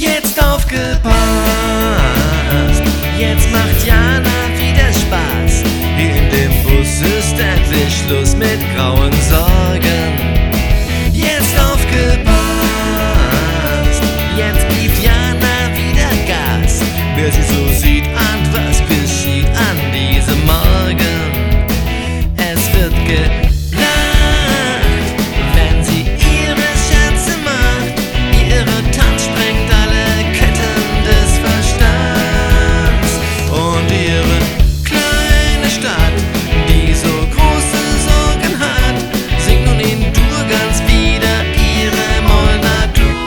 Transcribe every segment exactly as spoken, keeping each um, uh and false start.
Jetzt aufgepasst, jetzt macht Jana wieder Spaß. In dem Bus ist endlich Schluss mit grauen Sorgen. Jetzt aufgepasst, jetzt gibt Jana wieder Gas. Wer sie so sieht, ahnt, was geschieht an diesem Morgen. Es wird gelacht, wenn sie ihre Scherze macht. Ihre Tanz sprengt alle Ketten des Verstands. Und ihre kleine Stadt, die so große Sorgen hat, singt nun in Dur ganz wieder ihre Mollnatur.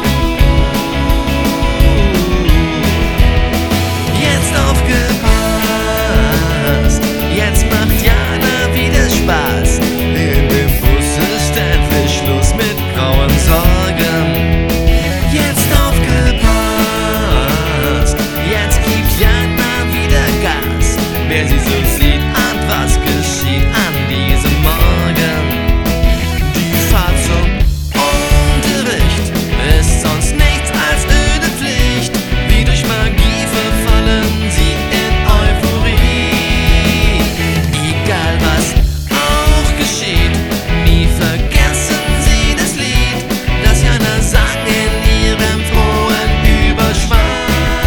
Jetzt aufgepasst, jetzt macht Jana wieder Spaß. In dem Bus ist endlich Schluss mit grauen Sorgen. Jetzt aufgepasst, jetzt gibt Jana wieder Gas. Wer sie so sieht, ahnt, was geschieht an diesem Morgen. Die Fahrt zum Unterricht ist sonst nichts als öde Pflicht. Wie durch Magie verfallen sie in Euphorie. Egal was auch geschieht, nie vergessen sie das Lied, das Jana sang in ihrem frohen Überschwang.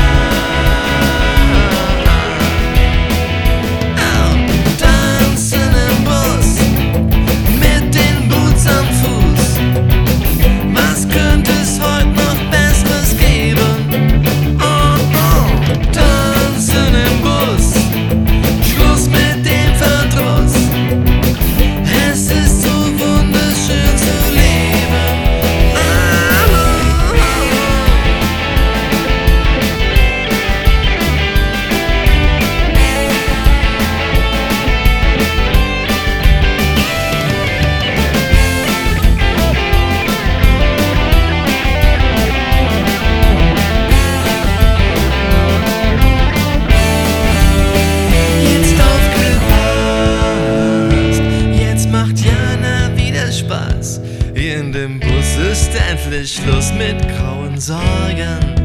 Au, tanzen im Bus mit den Boots am Fuß. Was könnte es heute noch Besseres geben? Oh, oh, tanzen im Bus, Schluss mit dem Verdruss. Es ist so wunderschön zu leben. Ah, oh, oh. Jetzt aufgepasst, jetzt macht Jana wieder Spaß. In dem Bus ist endlich Schluss mit grauen Sorgen.